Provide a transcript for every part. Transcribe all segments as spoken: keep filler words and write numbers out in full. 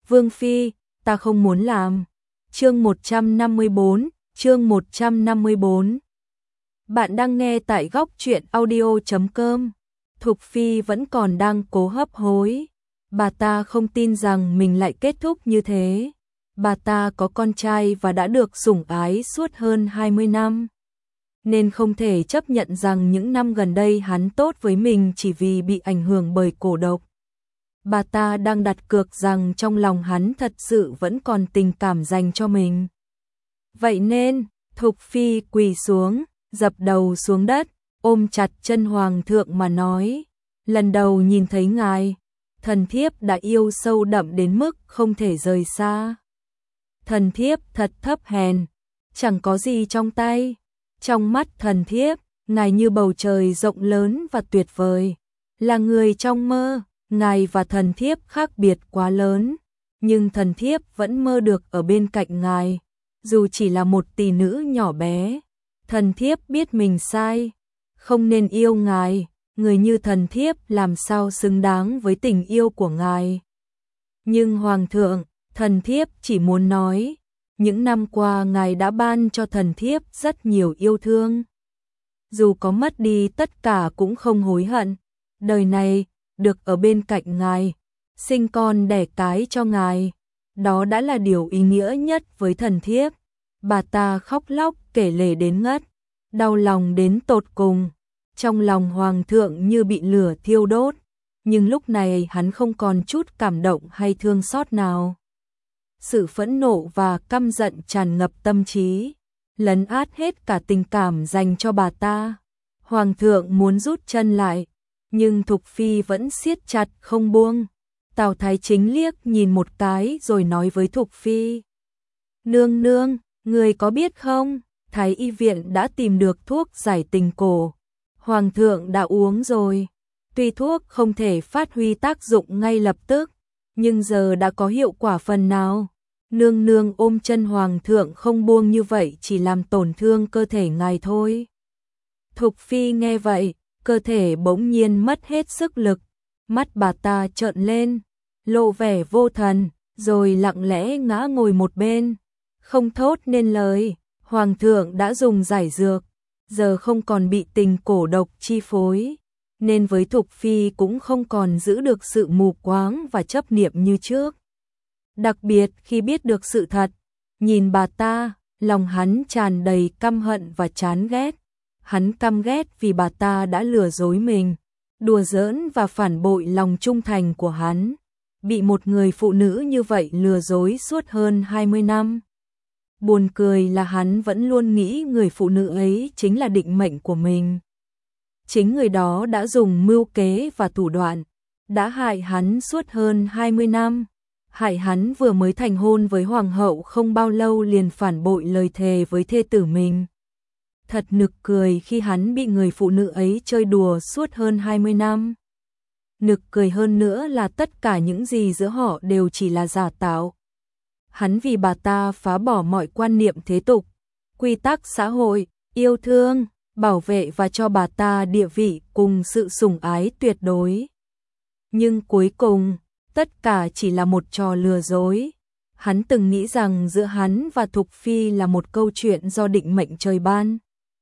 Vương phi, ta không muốn làm. Chương một trăm năm mươi bốn, chương một trăm năm mươi bốn. Bạn đang nghe tại góc truyện audio chấm com. Thục phi vẫn còn đang cố hấp hối. Bà ta không tin rằng mình lại kết thúc như thế. Bà ta có con trai và đã được sủng ái suốt hơn hai mươi năm. Nên không thể chấp nhận rằng những năm gần đây hắn tốt với mình chỉ vì bị ảnh hưởng bởi cổ độc. Bà ta đang đặt cược rằng trong lòng hắn thật sự vẫn còn tình cảm dành cho mình. Vậy nên, Thục phi quỳ xuống, dập đầu xuống đất, ôm chặt chân hoàng thượng mà nói: lần đầu nhìn thấy ngài, thần thiếp đã yêu sâu đậm đến mức không thể rời xa. Thần thiếp thật thấp hèn, chẳng có gì trong tay. Trong mắt thần thiếp, ngài như bầu trời rộng lớn và tuyệt vời. Là người trong mơ, ngài và thần thiếp khác biệt quá lớn. Nhưng thần thiếp vẫn mơ được ở bên cạnh ngài. Dù chỉ là một tỷ nữ nhỏ bé, thần thiếp biết mình sai, không nên yêu ngài. Người như thần thiếp làm sao xứng đáng với tình yêu của ngài. Nhưng hoàng thượng, thần thiếp chỉ muốn nói, những năm qua ngài đã ban cho thần thiếp rất nhiều yêu thương. Dù có mất đi tất cả cũng không hối hận. Đời này, được ở bên cạnh ngài, sinh con đẻ cái cho ngài, đó đã là điều ý nghĩa nhất với thần thiếp. Bà ta khóc lóc kể lể đến ngất, đau lòng đến tột cùng. Trong lòng hoàng thượng như bị lửa thiêu đốt, nhưng lúc này hắn không còn chút cảm động hay thương xót nào. Sự phẫn nộ và căm giận tràn ngập tâm trí, lấn át hết cả tình cảm dành cho bà ta. Hoàng thượng muốn rút chân lại, nhưng Thục phi vẫn siết chặt không buông. Tào Thái Chính liếc nhìn một cái rồi nói với Thục phi: nương nương, người có biết không, Thái y viện đã tìm được thuốc giải tình cổ. Hoàng thượng đã uống rồi. Tuy thuốc không thể phát huy tác dụng ngay lập tức, nhưng giờ đã có hiệu quả phần nào. Nương nương ôm chân hoàng thượng không buông như vậy chỉ làm tổn thương cơ thể ngài thôi. Thục phi nghe vậy, cơ thể bỗng nhiên mất hết sức lực. Mắt bà ta trợn lên, lộ vẻ vô thần, rồi lặng lẽ ngã ngồi một bên. Không thốt nên lời, hoàng thượng đã dùng giải dược, giờ không còn bị tình cổ độc chi phối, nên với Thục phi cũng không còn giữ được sự mù quáng và chấp niệm như trước. Đặc biệt khi biết được sự thật, nhìn bà ta, lòng hắn tràn đầy căm hận và chán ghét. Hắn căm ghét vì bà ta đã lừa dối mình, đùa giỡn và phản bội lòng trung thành của hắn. Bị một người phụ nữ như vậy lừa dối suốt hơn hai mươi năm. Buồn cười là hắn vẫn luôn nghĩ người phụ nữ ấy chính là định mệnh của mình. Chính người đó đã dùng mưu kế và thủ đoạn, đã hại hắn suốt hơn hai mươi năm. Hại hắn vừa mới thành hôn với hoàng hậu không bao lâu liền phản bội lời thề với thê tử mình. Thật nực cười khi hắn bị người phụ nữ ấy chơi đùa suốt hơn hai mươi năm. Nực cười hơn nữa là tất cả những gì giữa họ đều chỉ là giả tạo. Hắn vì bà ta phá bỏ mọi quan niệm thế tục, quy tắc xã hội, yêu thương, bảo vệ và cho bà ta địa vị cùng sự sủng ái tuyệt đối. Nhưng cuối cùng, tất cả chỉ là một trò lừa dối. Hắn từng nghĩ rằng giữa hắn và Thục phi là một câu chuyện do định mệnh trời ban,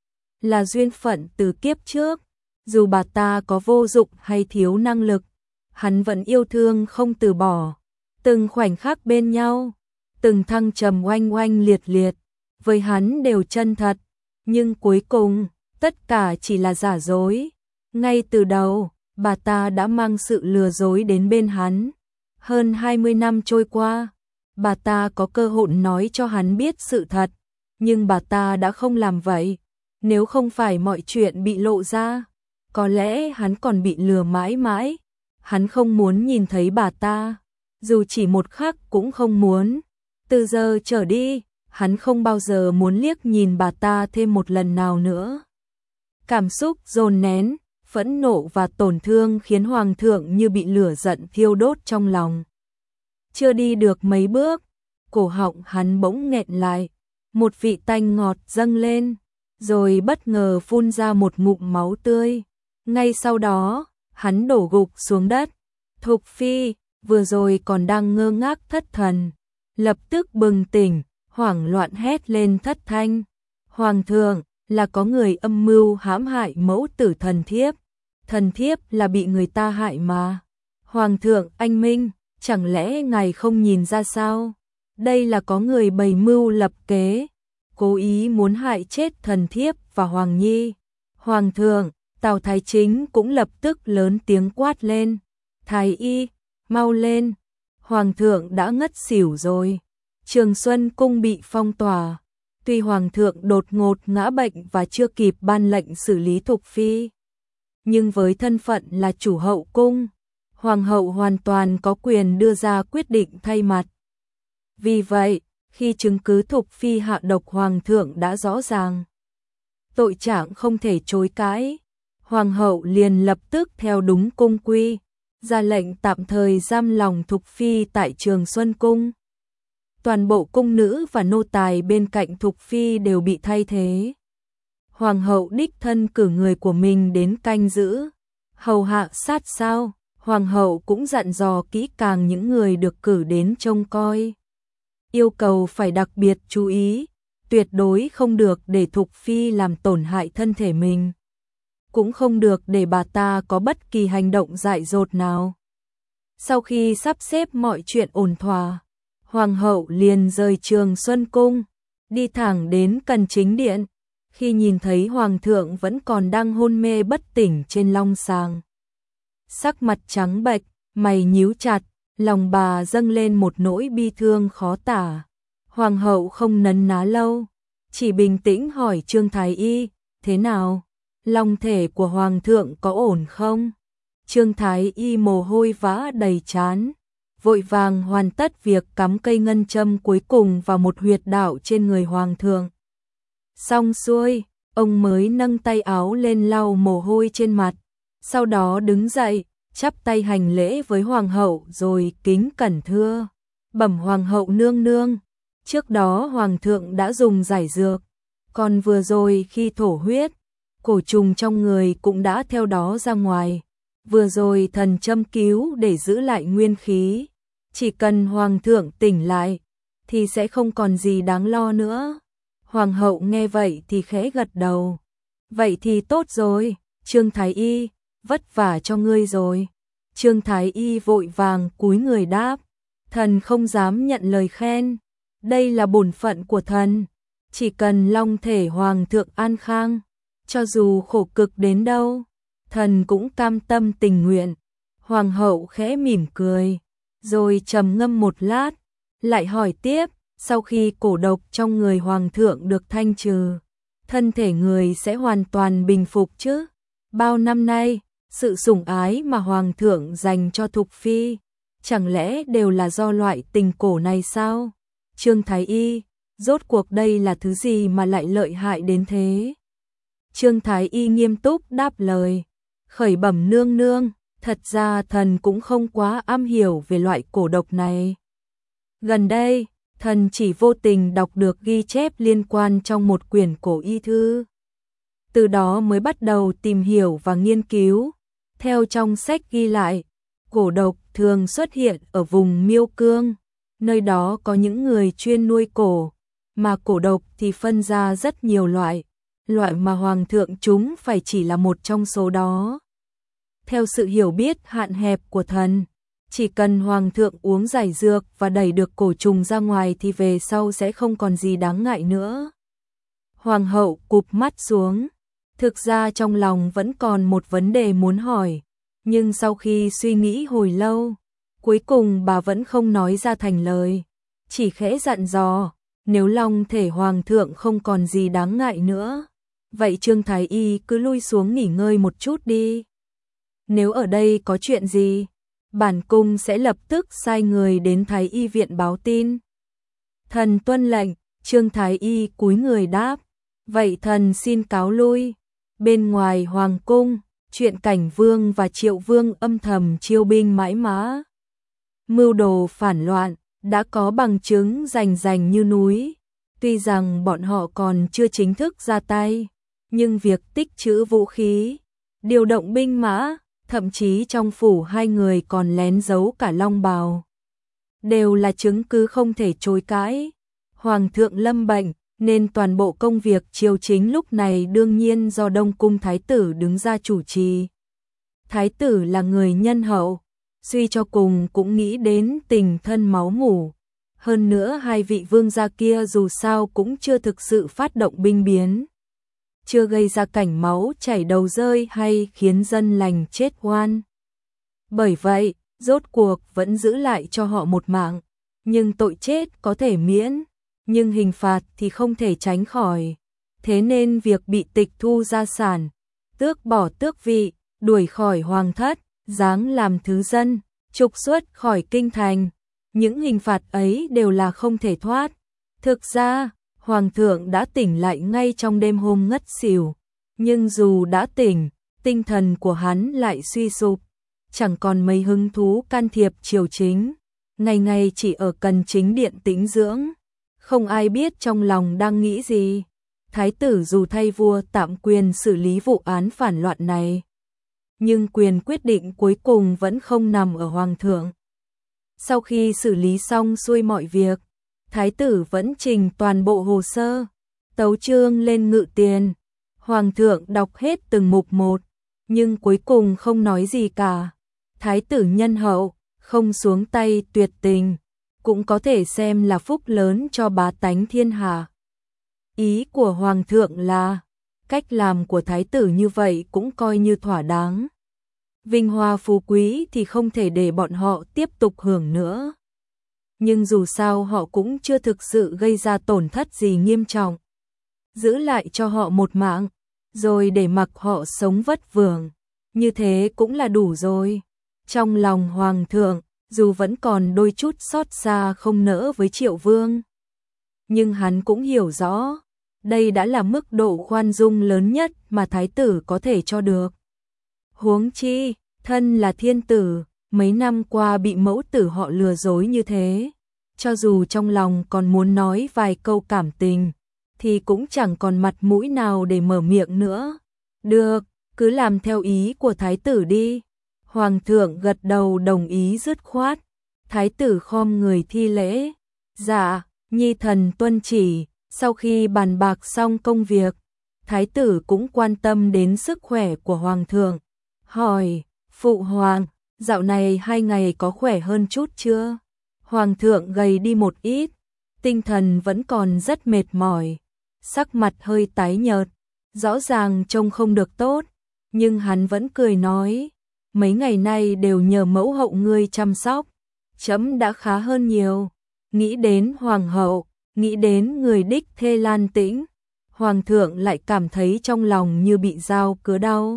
là duyên phận từ kiếp trước. Dù bà ta có vô dụng hay thiếu năng lực, hắn vẫn yêu thương không từ bỏ. Từng khoảnh khắc bên nhau, từng thăng trầm oanh oanh liệt liệt, với hắn đều chân thật. Nhưng cuối cùng, tất cả chỉ là giả dối. Ngay từ đầu, bà ta đã mang sự lừa dối đến bên hắn. Hơn hai mươi năm trôi qua, bà ta có cơ hội nói cho hắn biết sự thật, nhưng bà ta đã không làm vậy. Nếu không phải mọi chuyện bị lộ ra, có lẽ hắn còn bị lừa mãi mãi. Hắn không muốn nhìn thấy bà ta, dù chỉ một khắc cũng không muốn. Từ giờ trở đi, hắn không bao giờ muốn liếc nhìn bà ta thêm một lần nào nữa. Cảm xúc dồn nén, phẫn nộ và tổn thương khiến hoàng thượng như bị lửa giận thiêu đốt trong lòng. Chưa đi được mấy bước, cổ họng hắn bỗng nghẹn lại, một vị tanh ngọt dâng lên, rồi bất ngờ phun ra một ngụm máu tươi. Ngay sau đó, hắn đổ gục xuống đất. Thục phi, vừa rồi còn đang ngơ ngác thất thần, lập tức bừng tỉnh, hoảng loạn hét lên thất thanh. Hoàng thượng, là có người âm mưu hãm hại mẫu tử thần thiếp. Thần thiếp là bị người ta hại mà. Hoàng thượng anh minh, chẳng lẽ ngài không nhìn ra sao? Đây là có người bày mưu lập kế, cố ý muốn hại chết thần thiếp và Hoàng Nhi. Hoàng thượng, Tào Thái Chính cũng lập tức lớn tiếng quát lên. Thái y, mau lên, Hoàng thượng đã ngất xỉu rồi. Trường Xuân Cung bị phong tỏa. Tuy Hoàng thượng đột ngột ngã bệnh và chưa kịp ban lệnh xử lý Thục Phi, nhưng với thân phận là chủ hậu cung, Hoàng hậu hoàn toàn có quyền đưa ra quyết định thay mặt. Vì vậy, khi chứng cứ Thục Phi hạ độc Hoàng thượng đã rõ ràng, tội trạng không thể chối cãi, Hoàng hậu liền lập tức theo đúng cung quy, ra lệnh tạm thời giam lòng Thục Phi tại Trường Xuân Cung. Toàn bộ cung nữ và nô tài bên cạnh Thục Phi đều bị thay thế. Hoàng hậu đích thân cử người của mình đến canh giữ, hầu hạ sát sao. Hoàng hậu cũng dặn dò kỹ càng những người được cử đến trông coi. Yêu cầu phải đặc biệt chú ý, tuyệt đối không được để Thục Phi làm tổn hại thân thể mình. Cũng không được để bà ta có bất kỳ hành động dại dột nào. Sau khi sắp xếp mọi chuyện ổn thỏa, Hoàng hậu liền rời Trường Xuân Cung, đi thẳng đến Cần Chính Điện. Khi nhìn thấy Hoàng thượng vẫn còn đang hôn mê bất tỉnh trên long sàng, sắc mặt trắng bệch, mày nhíu chặt, lòng bà dâng lên một nỗi bi thương khó tả. Hoàng hậu không nấn ná lâu, chỉ bình tĩnh hỏi Trương Thái Y, thế nào? Long thể của Hoàng thượng có ổn không? Trương Thái Y mồ hôi vã đầy trán, vội vàng hoàn tất việc cắm cây ngân châm cuối cùng vào một huyệt đạo trên người Hoàng thượng. Xong xuôi, ông mới nâng tay áo lên lau mồ hôi trên mặt, sau đó đứng dậy, chắp tay hành lễ với Hoàng hậu rồi kính cẩn thưa. Bẩm Hoàng hậu nương nương, trước đó Hoàng thượng đã dùng giải dược, còn vừa rồi khi thổ huyết, cổ trùng trong người cũng đã theo đó ra ngoài. Vừa rồi thần châm cứu để giữ lại nguyên khí, chỉ cần Hoàng thượng tỉnh lại, thì sẽ không còn gì đáng lo nữa. Hoàng hậu nghe vậy thì khẽ gật đầu. Vậy thì tốt rồi, Trương Thái Y, vất vả cho ngươi rồi. Trương Thái Y vội vàng cúi người đáp, thần không dám nhận lời khen, đây là bổn phận của thần, chỉ cần long thể Hoàng thượng an khang, cho dù khổ cực đến đâu, thần cũng cam tâm tình nguyện. Hoàng hậu khẽ mỉm cười, rồi trầm ngâm một lát, lại hỏi tiếp, sau khi cổ độc trong người Hoàng thượng được thanh trừ, thân thể người sẽ hoàn toàn bình phục chứ? Bao năm nay, sự sủng ái mà Hoàng thượng dành cho Thục Phi, chẳng lẽ đều là do loại tình cổ này sao? Trương Thái Y, rốt cuộc đây là thứ gì mà lại lợi hại đến thế? Trương Thái Y nghiêm túc đáp lời, khởi bẩm nương nương, thật ra thần cũng không quá am hiểu về loại cổ độc này. Gần đây, thần chỉ vô tình đọc được ghi chép liên quan trong một quyển cổ y thư. Từ đó mới bắt đầu tìm hiểu và nghiên cứu. Theo trong sách ghi lại, cổ độc thường xuất hiện ở vùng Miêu Cương, nơi đó có những người chuyên nuôi cổ, mà cổ độc thì phân ra rất nhiều loại, loại mà Hoàng thượng chúng phải chỉ là một trong số đó. Theo sự hiểu biết hạn hẹp của thần, chỉ cần Hoàng thượng uống giải dược và đẩy được cổ trùng ra ngoài thì về sau sẽ không còn gì đáng ngại nữa. Hoàng hậu cụp mắt xuống, thực ra trong lòng vẫn còn một vấn đề muốn hỏi, nhưng sau khi suy nghĩ hồi lâu, cuối cùng bà vẫn không nói ra thành lời, chỉ khẽ dặn dò, nếu long thể Hoàng thượng không còn gì đáng ngại nữa, vậy Trương Thái Y cứ lui xuống nghỉ ngơi một chút đi. Nếu ở đây có chuyện gì, bản cung sẽ lập tức sai người đến Thái Y viện báo tin. Thần tuân lệnh. Trương Thái Y cúi người đáp, vậy thần xin cáo lui. Bên ngoài hoàng cung, chuyện Cảnh Vương và Triệu Vương âm thầm chiêu binh mãi mã, mưu đồ phản loạn, đã có bằng chứng rành rành như núi. Tuy rằng bọn họ còn chưa chính thức ra tay, nhưng việc tích trữ vũ khí, điều động binh mã, thậm chí trong phủ hai người còn lén giấu cả long bào. Đều là chứng cứ không thể chối cãi. Hoàng thượng lâm bệnh, nên toàn bộ công việc triều chính lúc này đương nhiên do Đông Cung Thái tử đứng ra chủ trì. Thái tử là người nhân hậu, suy cho cùng cũng nghĩ đến tình thân máu mủ. Hơn nữa hai vị vương gia kia dù sao cũng chưa thực sự phát động binh biến, chưa gây ra cảnh máu chảy đầu rơi hay khiến dân lành chết oan. Bởi vậy, rốt cuộc vẫn giữ lại cho họ một mạng, nhưng tội chết có thể miễn, nhưng hình phạt thì không thể tránh khỏi. Thế nên việc bị tịch thu gia sản, tước bỏ tước vị, đuổi khỏi hoàng thất, giáng làm thứ dân, trục xuất khỏi kinh thành, những hình phạt ấy đều là không thể thoát. Thực ra, hoàng thượng đã tỉnh lại ngay trong đêm hôm ngất xỉu, nhưng dù đã tỉnh, tinh thần của hắn lại suy sụp, chẳng còn mấy hứng thú can thiệp triều chính, ngày ngày chỉ ở cần chính điện tĩnh dưỡng, không ai biết trong lòng đang nghĩ gì. Thái tử dù thay vua tạm quyền xử lý vụ án phản loạn này, nhưng quyền quyết định cuối cùng vẫn không nằm ở hoàng thượng. Sau khi xử lý xong xuôi mọi việc, thái tử vẫn trình toàn bộ hồ sơ, tấu chương lên ngự tiền. Hoàng thượng đọc hết từng mục một, nhưng cuối cùng không nói gì cả. Thái tử nhân hậu, không xuống tay tuyệt tình, cũng có thể xem là phúc lớn cho bá tánh thiên hạ. Ý của hoàng thượng là, cách làm của thái tử như vậy cũng coi như thỏa đáng. Vinh hoa phú quý thì không thể để bọn họ tiếp tục hưởng nữa. Nhưng dù sao họ cũng chưa thực sự gây ra tổn thất gì nghiêm trọng. Giữ lại cho họ một mạng, rồi để mặc họ sống vất vưởng, như thế cũng là đủ rồi. Trong lòng hoàng thượng, dù vẫn còn đôi chút xót xa không nỡ với Triệu Vương, nhưng hắn cũng hiểu rõ, đây đã là mức độ khoan dung lớn nhất mà thái tử có thể cho được. Huống chi, thân là thiên tử, mấy năm qua bị mẫu tử họ lừa dối như thế, cho dù trong lòng còn muốn nói vài câu cảm tình, thì cũng chẳng còn mặt mũi nào để mở miệng nữa. Được, cứ làm theo ý của thái tử đi. Hoàng thượng gật đầu đồng ý dứt khoát. Thái tử khom người thi lễ. Dạ, nhi thần tuân chỉ. Sau khi bàn bạc xong công việc, thái tử cũng quan tâm đến sức khỏe của hoàng thượng. Hỏi, phụ hoàng, dạo này hai ngày có khỏe hơn chút chưa? Hoàng thượng gầy đi một ít, tinh thần vẫn còn rất mệt mỏi, sắc mặt hơi tái nhợt, rõ ràng trông không được tốt, nhưng hắn vẫn cười nói, mấy ngày nay đều nhờ mẫu hậu ngươi chăm sóc, chấm đã khá hơn nhiều. Nghĩ đến hoàng hậu, nghĩ đến người đích thê Lan Tĩnh, hoàng thượng lại cảm thấy trong lòng như bị dao cứa đau.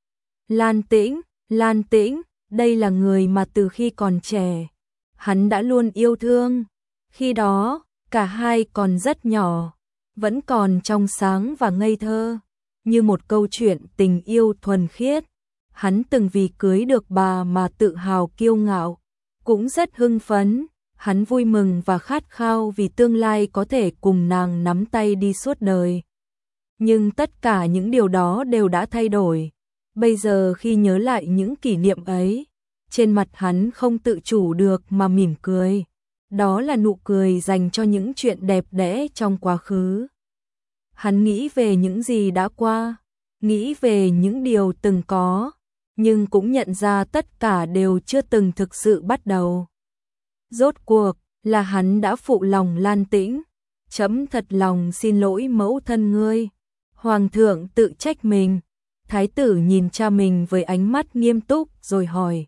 Lan Tĩnh, Lan Tĩnh, đây là người mà từ khi còn trẻ, hắn đã luôn yêu thương. Khi đó, cả hai còn rất nhỏ, vẫn còn trong sáng và ngây thơ, như một câu chuyện tình yêu thuần khiết. Hắn từng vì cưới được bà mà tự hào kiêu ngạo, cũng rất hưng phấn, hắn vui mừng và khát khao vì tương lai có thể cùng nàng nắm tay đi suốt đời. Nhưng tất cả những điều đó đều đã thay đổi. Bây giờ khi nhớ lại những kỷ niệm ấy, trên mặt hắn không tự chủ được mà mỉm cười. Đó là nụ cười dành cho những chuyện đẹp đẽ trong quá khứ. Hắn nghĩ về những gì đã qua, nghĩ về những điều từng có, nhưng cũng nhận ra tất cả đều chưa từng thực sự bắt đầu. Rốt cuộc là hắn đã phụ lòng Lan Tĩnh. Chấm thật lòng xin lỗi mẫu thân ngươi. Hoàng thượng tự trách mình. Thái tử nhìn cha mình với ánh mắt nghiêm túc rồi hỏi.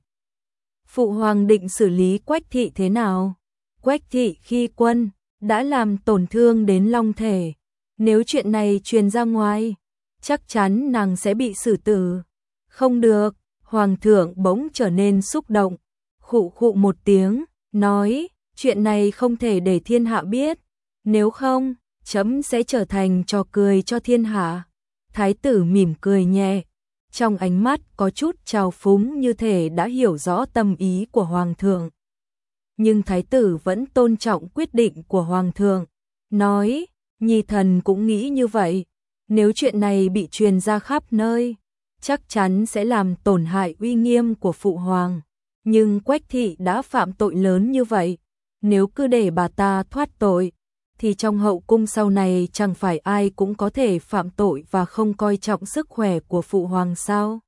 Phụ hoàng định xử lý Quách thị thế nào? Quách thị khi quân, đã làm tổn thương đến long thể. Nếu chuyện này truyền ra ngoài, chắc chắn nàng sẽ bị xử tử. Không được, hoàng thượng bỗng trở nên xúc động. Khụ khụ một tiếng, nói, chuyện này không thể để thiên hạ biết. Nếu không, chấm sẽ trở thành trò cười cho thiên hạ. Thái tử mỉm cười nhẹ, trong ánh mắt có chút trào phúng như thể đã hiểu rõ tâm ý của hoàng thượng. Nhưng thái tử vẫn tôn trọng quyết định của hoàng thượng, nói, nhi thần cũng nghĩ như vậy. Nếu chuyện này bị truyền ra khắp nơi, chắc chắn sẽ làm tổn hại uy nghiêm của phụ hoàng. Nhưng Quách thị đã phạm tội lớn như vậy, nếu cứ để bà ta thoát tội, thì trong hậu cung sau này chẳng phải ai cũng có thể phạm tội và không coi trọng sức khỏe của phụ hoàng sao?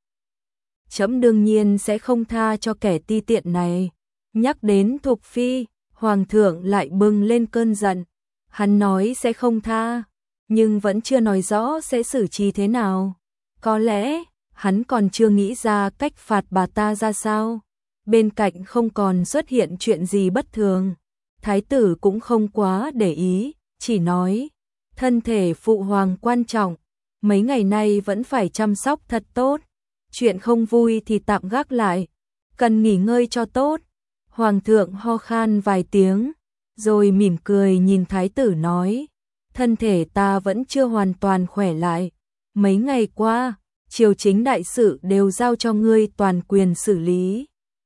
Trẫm đương nhiên sẽ không tha cho kẻ ti tiện này. Nhắc đến Thục Phi, hoàng thượng lại bừng lên cơn giận. Hắn nói sẽ không tha, nhưng vẫn chưa nói rõ sẽ xử trí thế nào. Có lẽ, hắn còn chưa nghĩ ra cách phạt bà ta ra sao. Bên cạnh không còn xuất hiện chuyện gì bất thường. Thái tử cũng không quá để ý, chỉ nói, thân thể phụ hoàng quan trọng, mấy ngày nay vẫn phải chăm sóc thật tốt. Chuyện không vui thì tạm gác lại, cần nghỉ ngơi cho tốt. Hoàng thượng ho khan vài tiếng, rồi mỉm cười nhìn thái tử nói, thân thể ta vẫn chưa hoàn toàn khỏe lại. Mấy ngày qua, triều chính đại sự đều giao cho ngươi toàn quyền xử lý.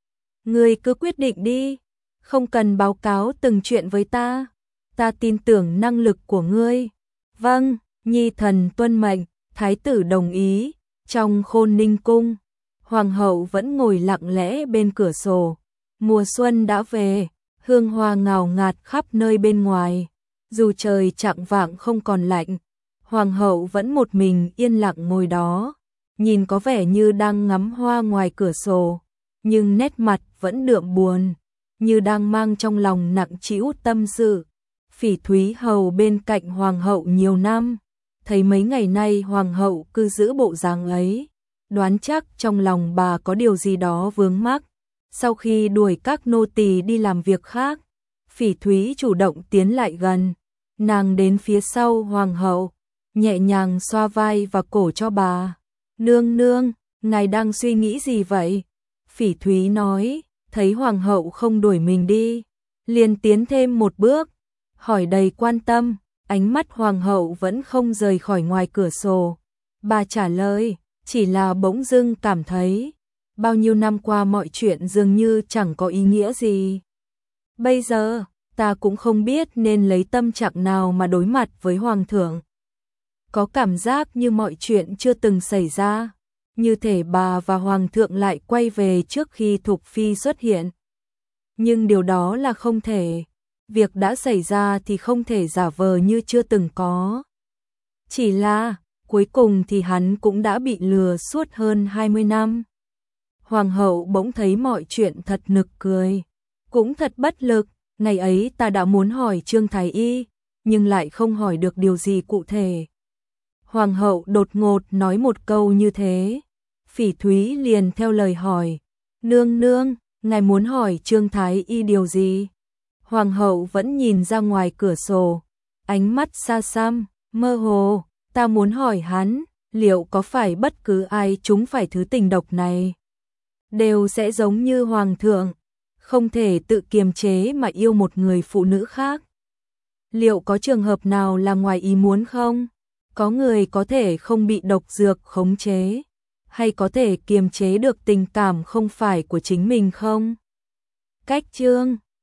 Ngươi cứ quyết định đi, không cần báo cáo từng chuyện với ta. Ta tin tưởng năng lực của ngươi. Vâng, nhi thần tuân mệnh. Thái tử đồng ý. Trong Khôn Ninh cung, hoàng hậu vẫn ngồi lặng lẽ bên cửa sổ. Mùa xuân đã về, hương hoa ngào ngạt khắp nơi bên ngoài. Dù trời chạng vạng không còn lạnh, hoàng hậu vẫn một mình yên lặng ngồi đó, nhìn có vẻ như đang ngắm hoa ngoài cửa sổ, nhưng nét mặt vẫn đượm buồn, như đang mang trong lòng nặng trĩu tâm sự. Phỉ Thúy hầu bên cạnh hoàng hậu nhiều năm, thấy mấy ngày nay hoàng hậu cứ giữ bộ dáng ấy, đoán chắc trong lòng bà có điều gì đó vướng mắc. Sau khi đuổi các nô tỳ đi làm việc khác, Phỉ Thúy chủ động tiến lại gần, nàng đến phía sau hoàng hậu, nhẹ nhàng xoa vai và cổ cho bà. Nương nương, ngài đang suy nghĩ gì vậy? Phỉ Thúy nói, thấy hoàng hậu không đuổi mình đi, liền tiến thêm một bước, hỏi đầy quan tâm. Ánh mắt hoàng hậu vẫn không rời khỏi ngoài cửa sổ. Bà trả lời, chỉ là bỗng dưng cảm thấy, bao nhiêu năm qua mọi chuyện dường như chẳng có ý nghĩa gì. Bây giờ, ta cũng không biết nên lấy tâm trạng nào mà đối mặt với hoàng thượng. Có cảm giác như mọi chuyện chưa từng xảy ra, như thể bà và hoàng thượng lại quay về trước khi Thục Phi xuất hiện. Nhưng điều đó là không thể. Việc đã xảy ra thì không thể giả vờ như chưa từng có. Chỉ là, cuối cùng thì hắn cũng đã bị lừa suốt hơn hai mươi năm. Hoàng hậu bỗng thấy mọi chuyện thật nực cười, cũng thật bất lực. Ngày ấy ta đã muốn hỏi Trương Thái Y, nhưng lại không hỏi được điều gì cụ thể. Hoàng hậu đột ngột nói một câu như thế. Phỉ Thúy liền theo lời hỏi, nương nương, ngài muốn hỏi Trương Thái Y điều gì? Hoàng hậu vẫn nhìn ra ngoài cửa sổ, ánh mắt xa xăm, mơ hồ. Ta muốn hỏi hắn, liệu có phải bất cứ ai trúng phải thứ tình độc này đều sẽ giống như hoàng thượng, không thể tự kiềm chế mà yêu một người phụ nữ khác? Liệu có trường hợp nào là ngoài ý muốn không? Có người có thể không bị độc dược khống chế, hay có thể kiềm chế được tình cảm không phải của chính mình không? Cách chương